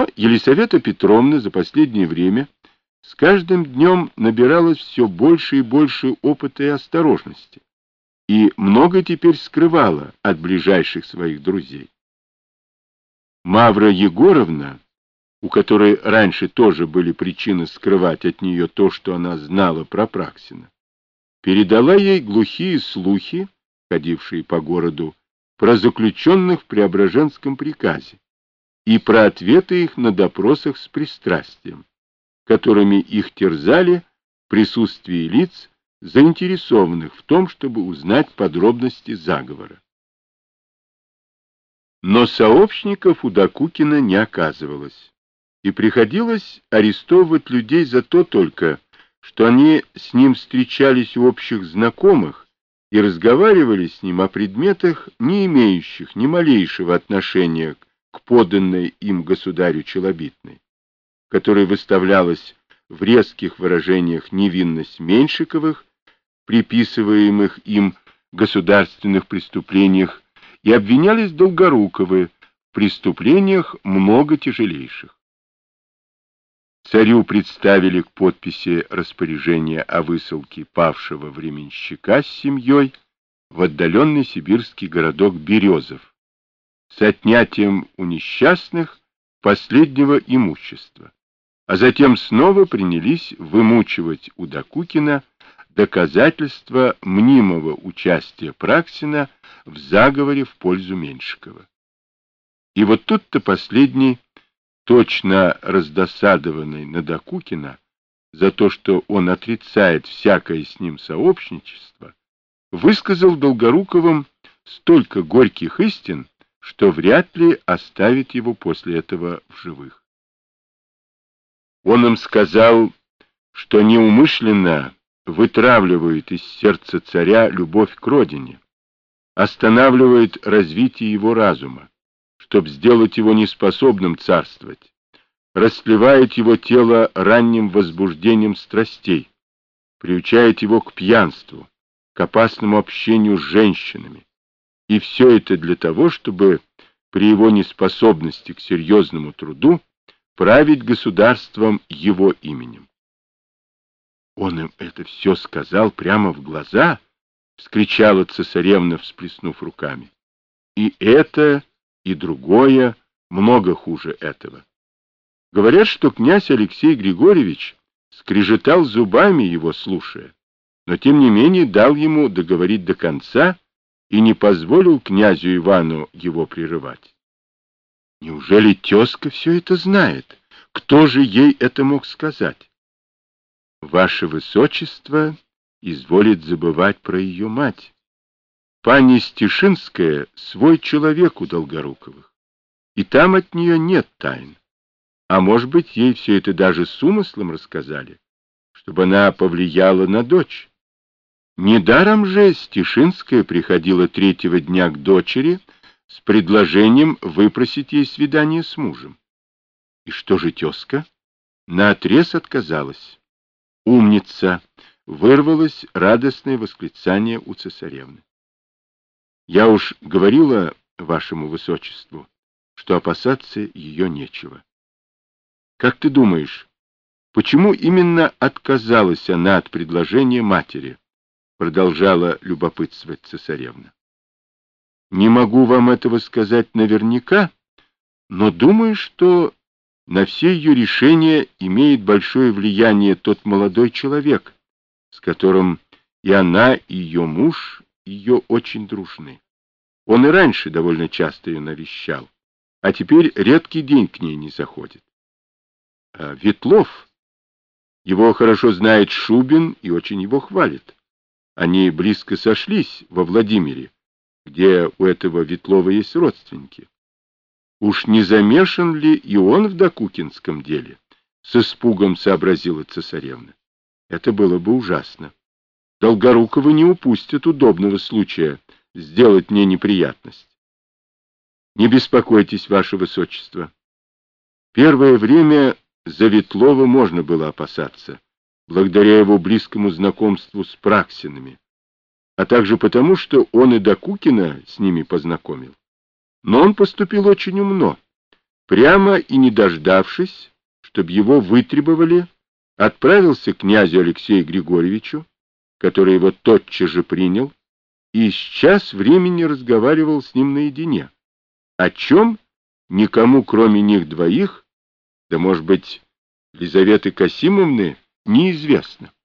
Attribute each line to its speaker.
Speaker 1: Но Елисавета Петровна за последнее время с каждым днем набиралась все больше и больше опыта и осторожности, и много теперь скрывала от ближайших своих друзей. Мавра Егоровна, у которой раньше тоже были причины скрывать от нее то, что она знала про Праксина, передала ей глухие слухи, ходившие по городу, про заключенных в Преображенском приказе и про ответы их на допросах с пристрастием, которыми их терзали в присутствии лиц, заинтересованных в том, чтобы узнать подробности заговора. Но сообщников у Докукина не оказывалось, и приходилось арестовывать людей за то только, что они с ним встречались у общих знакомых и разговаривали с ним о предметах, не имеющих ни малейшего отношения к поданной им государю Челобитной, которой выставлялась в резких выражениях невинность Меньшиковых, приписываемых им государственных преступлениях, и обвинялись Долгоруковы в преступлениях много тяжелейших. Царю представили к подписи распоряжение о высылке павшего временщика с семьей в отдаленный сибирский городок Березов с отнятием у несчастных последнего имущества, а затем снова принялись вымучивать у Докукина доказательства мнимого участия Праксина в заговоре в пользу Меньшикова. И вот тут-то последний, точно раздосадованный на Докукина за то, что он отрицает всякое с ним сообщничество, высказал Долгоруковым столько горьких истин, что вряд ли оставит его после этого в живых. Он им сказал, что неумышленно вытравливает из сердца царя любовь к родине, останавливает развитие его разума, чтобы сделать его неспособным царствовать, растлевает его тело ранним возбуждением страстей, приучает его к пьянству, к опасному общению с женщинами. И все это для того, чтобы при его неспособности к серьезному труду править государством его именем. Он им это все сказал прямо в глаза, — вскричала цесаревна, всплеснув руками. И это, и другое много хуже этого. Говорят, что князь Алексей Григорьевич скрежетал зубами его, слушая, но тем не менее дал ему договорить до конца и не позволил князю Ивану его прерывать. Неужели тезка все это знает? Кто же ей это мог сказать? Ваше Высочество изволит забывать про ее мать. Пани Стешинская свой человек у Долгоруковых, и там от нее нет тайн. А может быть, ей все это даже с умыслом рассказали, чтобы она повлияла на дочь. Недаром же Стешинская приходила третьего дня к дочери с предложением выпросить ей свидание с мужем. И что же тезка? Наотрез отказалась. «Умница!» — вырвалось радостное восклицание у цесаревны. «Я уж говорила вашему высочеству, что опасаться ее нечего. Как ты думаешь, почему именно отказалась она от предложения матери?» — продолжала любопытствовать цесаревна. «Не могу вам этого сказать наверняка, но думаю, что на все ее решения имеет большое влияние тот молодой человек, с которым и она, и ее муж ее очень дружны. Он и раньше довольно часто ее навещал, а теперь редкий день к ней не заходит. А Ветлов, его хорошо знает Шубин и очень его хвалит. Они близко сошлись во Владимире, где у этого Ветлова есть родственники. Уж не замешан ли и он в докукинском деле? С испугом сообразила цесаревна. Это было бы ужасно. Долгоруковы не упустят удобного случая сделать мне неприятность. Не беспокойтесь, ваше высочество. Первое время за Ветлова можно было опасаться, благодаря его близкому знакомству с Праксинами, а также потому, что он и Докукина с ними познакомил. Но он поступил очень умно, прямо и не дождавшись, чтобы его вытребовали, отправился к князю Алексею Григорьевичу, который его тотчас же принял, и с час времени разговаривал с ним наедине, о чем никому, кроме них двоих, да, может быть, Лизаветы Касимовны, неизвестно.